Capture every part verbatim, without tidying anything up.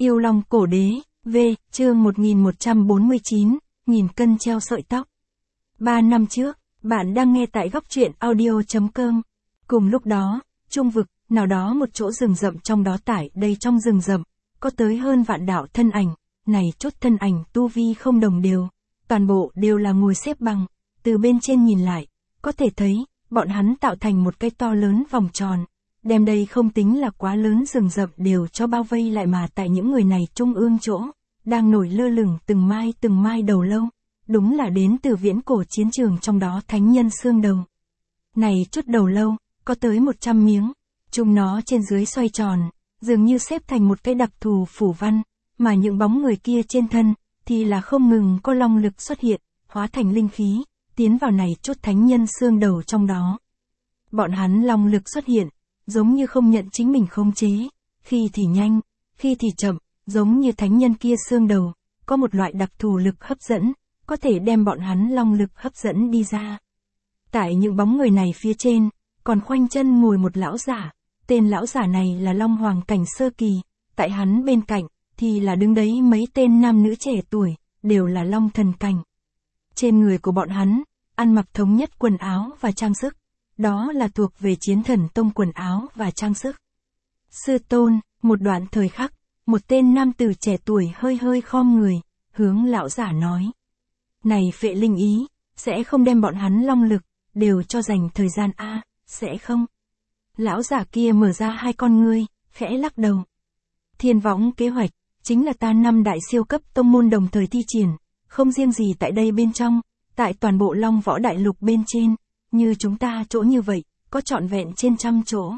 Yêu Long Cổ Đế, V, chương một nghìn một trăm bốn mươi chín, nghìn cân treo sợi tóc. Ba năm trước, bạn đang nghe tại góc truyện audio chấm com. Cùng lúc đó, trung vực, nào đó một chỗ rừng rậm trong đó tải đây trong rừng rậm, có tới hơn vạn đạo thân ảnh, này chốt thân ảnh tu vi không đồng đều, toàn bộ đều là ngồi xếp bằng, từ bên trên nhìn lại, có thể thấy, bọn hắn tạo thành một cái to lớn vòng tròn, đem đây không tính là quá lớn rừng rậm đều cho bao vây lại mà tại những người này trung ương chỗ, đang nổi lơ lửng từng mai từng mai đầu lâu, đúng là đến từ viễn cổ chiến trường trong đó thánh nhân xương đầu. Này chút đầu lâu, có tới một trăm miếng, chúng nó trên dưới xoay tròn, dường như xếp thành một cái đặc thù phủ văn, mà những bóng người kia trên thân, thì là không ngừng có long lực xuất hiện, hóa thành linh khí, tiến vào này chút thánh nhân xương đầu trong đó. Bọn hắn long lực xuất hiện, giống như không nhận chính mình khống chế, khi thì nhanh, khi thì chậm, giống như thánh nhân kia xương đầu, có một loại đặc thù lực hấp dẫn, có thể đem bọn hắn long lực hấp dẫn đi ra. Tại những bóng người này phía trên, còn khoanh chân ngồi một lão giả, tên lão giả này là Long Hoàng cảnh sơ kỳ, tại hắn bên cạnh, thì là đứng đấy mấy tên nam nữ trẻ tuổi, đều là Long thần cảnh. Trên người của bọn hắn, ăn mặc thống nhất quần áo và trang sức, đó là thuộc về chiến thần tông quần áo và trang sức. Sư tôn, một đoạn thời khắc, một tên nam tử trẻ tuổi hơi hơi khom người, hướng lão giả nói. Này Phệ Linh Ý, sẽ không đem bọn hắn long lực, đều cho dành thời gian a, sẽ không? Lão giả kia mở ra hai con ngươi, khẽ lắc đầu. Thiên võng kế hoạch, chính là ta năm đại siêu cấp tông môn đồng thời thi triển, không riêng gì tại đây bên trong, tại toàn bộ Long Võ Đại Lục bên trên, như chúng ta chỗ như vậy, có trọn vẹn trên trăm chỗ.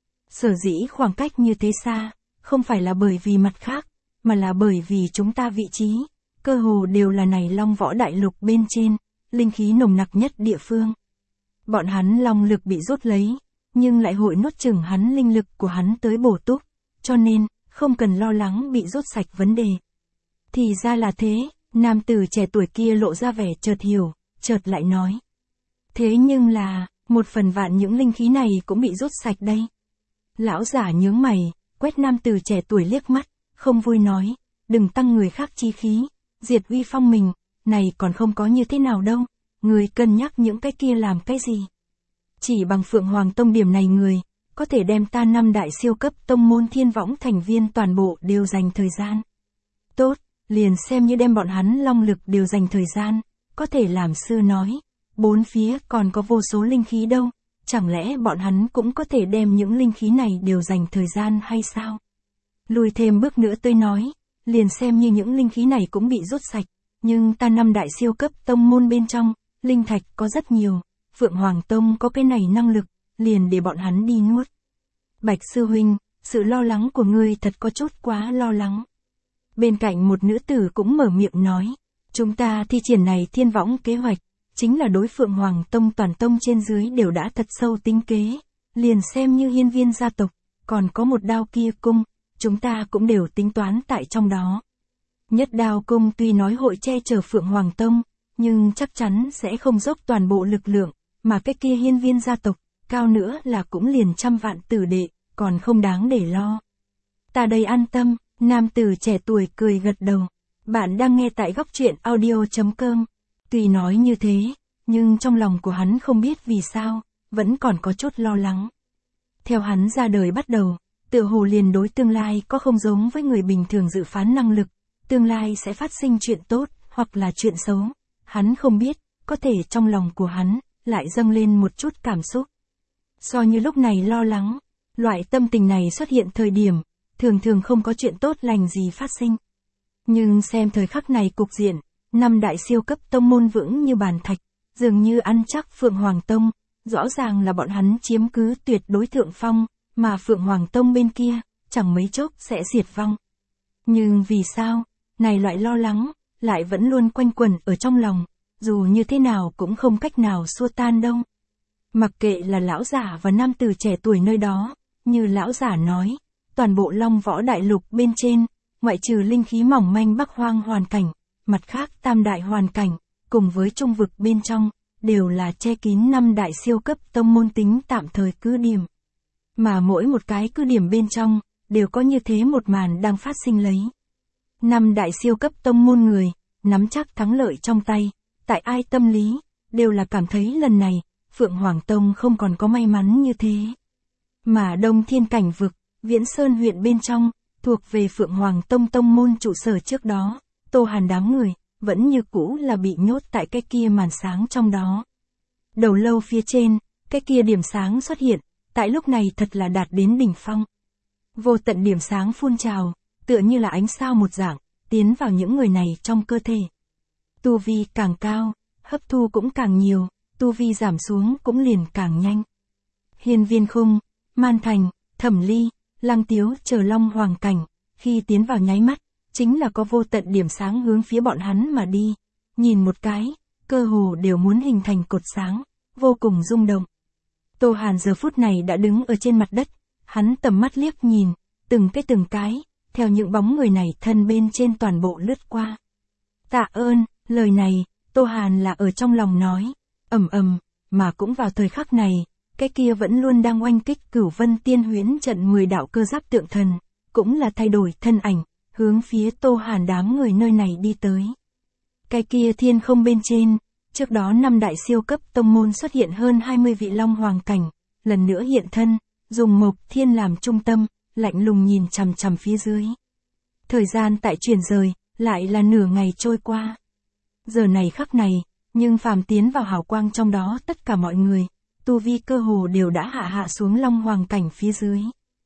Sở dĩ khoảng cách như thế xa, không phải là bởi vì mặt khác, mà là bởi vì chúng ta vị trí, cơ hồ đều là này Long Võ Đại Lục bên trên, linh khí nồng nặc nhất địa phương. Bọn hắn long lực bị rút lấy, nhưng lại hội nuốt chửng hắn linh lực của hắn tới bổ túc, cho nên, không cần lo lắng bị rút sạch vấn đề. Thì ra là thế, nam tử trẻ tuổi kia lộ ra vẻ chợt hiểu, chợt lại nói. Thế nhưng là, một phần vạn những linh khí này cũng bị rút sạch đây. Lão giả nhướng mày, quét nam tử trẻ tuổi liếc mắt, không vui nói, đừng tăng người khác chi khí, diệt uy phong mình, này còn không có như thế nào đâu, người cân nhắc những cái kia làm cái gì. Chỉ bằng Phượng Hoàng Tông điểm này người, có thể đem ta năm đại siêu cấp tông môn thiên võng thành viên toàn bộ đều dành thời gian. Tốt, liền xem như đem bọn hắn long lực đều dành thời gian, có thể làm sư nói, bốn phía còn có vô số linh khí đâu, chẳng lẽ bọn hắn cũng có thể đem những linh khí này đều dành thời gian hay sao? Lùi thêm bước nữa tôi nói, liền xem như những linh khí này cũng bị rút sạch, nhưng ta năm đại siêu cấp tông môn bên trong, linh thạch có rất nhiều, Phượng Hoàng Tông có cái này năng lực, liền để bọn hắn đi nuốt. Bạch sư huynh, sự lo lắng của ngươi thật có chút quá lo lắng. Bên cạnh một nữ tử cũng mở miệng nói, chúng ta thi triển này thiên võng kế hoạch, chính là đối Phượng Hoàng Tông toàn tông trên dưới đều đã thật sâu tính kế, liền xem như hiên viên gia tộc, còn có một đao kia cung, chúng ta cũng đều tính toán tại trong đó. Nhất đao cung tuy nói hội che chở Phượng Hoàng Tông, nhưng chắc chắn sẽ không dốc toàn bộ lực lượng, mà cái kia hiên viên gia tộc, cao nữa là cũng liền trăm vạn tử đệ, còn không đáng để lo. Ta đây an tâm, nam tử trẻ tuổi cười gật đầu. Bạn đang nghe tại góc truyện audio chấm com. Tuy nói như thế, nhưng trong lòng của hắn không biết vì sao, vẫn còn có chút lo lắng. Theo hắn ra đời bắt đầu, tựa hồ liền đối tương lai có không giống với người bình thường dự phán năng lực, tương lai sẽ phát sinh chuyện tốt, hoặc là chuyện xấu. Hắn không biết, có thể trong lòng của hắn, lại dâng lên một chút cảm xúc. So như lúc này lo lắng, loại tâm tình này xuất hiện thời điểm, thường thường không có chuyện tốt lành gì phát sinh. Nhưng xem thời khắc này cục diện, năm đại siêu cấp tông môn vững như bàn thạch, dường như ăn chắc Phượng Hoàng Tông, rõ ràng là bọn hắn chiếm cứ tuyệt đối thượng phong, mà Phượng Hoàng Tông bên kia, chẳng mấy chốc sẽ diệt vong. Nhưng vì sao, này loại lo lắng, lại vẫn luôn quanh quẩn ở trong lòng, dù như thế nào cũng không cách nào xua tan đâu. Mặc kệ là lão giả và nam tử trẻ tuổi nơi đó, như lão giả nói, toàn bộ Long Võ Đại Lục bên trên, ngoại trừ linh khí mỏng manh Bắc Hoang hoàn cảnh, mặt khác tam đại hoàn cảnh, cùng với trung vực bên trong, đều là che kín năm đại siêu cấp tông môn tính tạm thời cứ điểm. Mà mỗi một cái cứ điểm bên trong, đều có như thế một màn đang phát sinh lấy. Năm đại siêu cấp tông môn người, nắm chắc thắng lợi trong tay, tại ai tâm lý, đều là cảm thấy lần này, Phượng Hoàng Tông không còn có may mắn như thế. Mà Đông Thiên Cảnh Vực, Viễn Sơn huyện bên trong, thuộc về Phượng Hoàng Tông tông môn trụ sở trước đó, Tô Hàn đám người, vẫn như cũ là bị nhốt tại cái kia màn sáng trong đó. Đầu lâu phía trên, cái kia điểm sáng xuất hiện, tại lúc này thật là đạt đến đỉnh phong. Vô tận điểm sáng phun trào, tựa như là ánh sao một dạng, tiến vào những người này trong cơ thể. Tu vi càng cao, hấp thu cũng càng nhiều, tu vi giảm xuống cũng liền càng nhanh. Hiên Viên Khung, Man Thành, Thẩm Ly, Lăng Tiếu chờ Long Hoàng cảnh, khi tiến vào nháy mắt, chính là có vô tận điểm sáng hướng phía bọn hắn mà đi. Nhìn một cái, cơ hồ đều muốn hình thành cột sáng, vô cùng rung động. Tô Hàn giờ phút này đã đứng ở trên mặt đất, hắn tầm mắt liếc nhìn, từng cái từng cái, theo những bóng người này thân bên trên toàn bộ lướt qua. Tạ ơn, lời này, Tô Hàn là ở trong lòng nói, ầm ầm, mà cũng vào thời khắc này, cái kia vẫn luôn đang oanh kích Cửu Vân Tiên Huyễn trận mười đạo cơ giáp tượng thần, cũng là thay đổi thân ảnh, hướng phía Tô Hàn đám người nơi này đi tới. Cái kia thiên không bên trên, trước đó năm đại siêu cấp tông môn xuất hiện hơn hai mươi vị Long Hoàng cảnh, lần nữa hiện thân, dùng Mộc Thiên làm trung tâm, lạnh lùng nhìn chằm chằm phía dưới. Thời gian tại chuyển rời, lại là nửa ngày trôi qua. Giờ này khắc này, nhưng phàm tiến vào hào quang trong đó tất cả mọi người, tu vi cơ hồ đều đã hạ hạ xuống Long Hoàng cảnh phía dưới.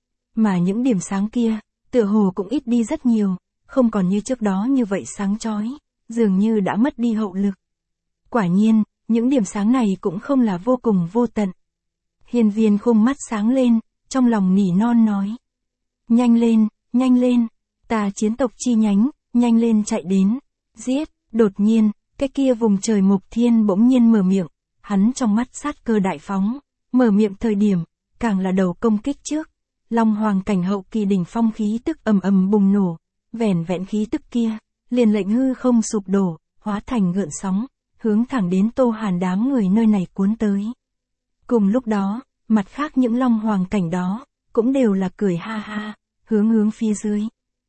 Mà những điểm sáng kia, tựa hồ cũng ít đi rất nhiều, không còn như trước đó như vậy sáng chói, dường như đã mất đi hậu lực. Quả nhiên, những điểm sáng này cũng không là vô cùng vô tận. Hiên Viên Khung mắt sáng lên, trong lòng nỉ non nói. Nhanh lên, nhanh lên, ta chiến tộc chi nhánh, nhanh lên chạy đến, giết, đột nhiên, cái kia vùng trời Mộc Thiên bỗng nhiên mở miệng, hắn trong mắt sát cơ đại phóng, mở miệng thời điểm, càng là đầu công kích trước. Long Hoàng cảnh hậu kỳ đỉnh phong khí tức ầm ầm bùng nổ, vẻn vẹn khí tức kia, liền lệnh hư không sụp đổ, hóa thành gợn sóng, hướng thẳng đến Tô Hàn đám người nơi này cuốn tới. Cùng lúc đó, mặt khác những Long Hoàng cảnh đó, cũng đều là cười ha ha, hướng hướng phía dưới.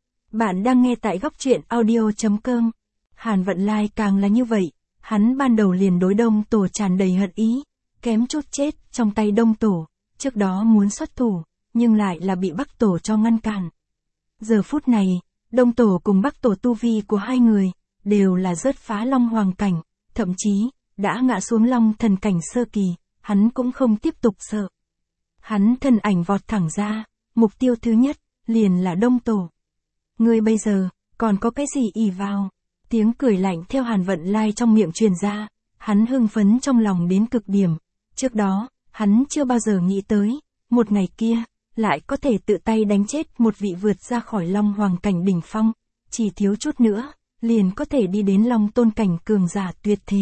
Bạn đang nghe tại góc truyện audio chấm com. Hàn Vận Lai càng là như vậy, hắn ban đầu liền đối Đông Tổ tràn đầy hận ý, kém chút chết trong tay Đông Tổ, trước đó muốn xuất thủ, nhưng lại là bị Bắc Tổ cho ngăn cản. Giờ phút này, Đông Tổ cùng Bắc Tổ tu vi của hai người, đều là rớt phá Long Hoàng cảnh, thậm chí, đã ngã xuống Long Thần cảnh sơ kỳ, hắn cũng không tiếp tục sợ. Hắn thân ảnh vọt thẳng ra, mục tiêu thứ nhất, liền là Đông Tổ. Ngươi bây giờ, còn có cái gì ỷ vào? Tiếng cười lạnh theo Hàn Vận Lai trong miệng truyền ra, hắn hưng phấn trong lòng đến cực điểm. Trước đó, hắn chưa bao giờ nghĩ tới, một ngày kia, lại có thể tự tay đánh chết một vị vượt ra khỏi Long Hoàng cảnh đỉnh phong, chỉ thiếu chút nữa, liền có thể đi đến Long Tôn cảnh cường giả tuyệt thế.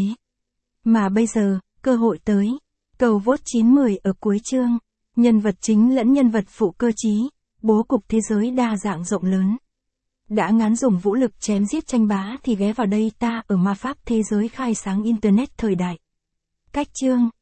Mà bây giờ, cơ hội tới. Cầu vote chín mười ở cuối chương, nhân vật chính lẫn nhân vật phụ cơ trí, bố cục thế giới đa dạng rộng lớn. Đã ngán dùng vũ lực chém giết tranh bá thì ghé vào đây ta ở ma pháp thế giới khai sáng internet thời đại. Cách chương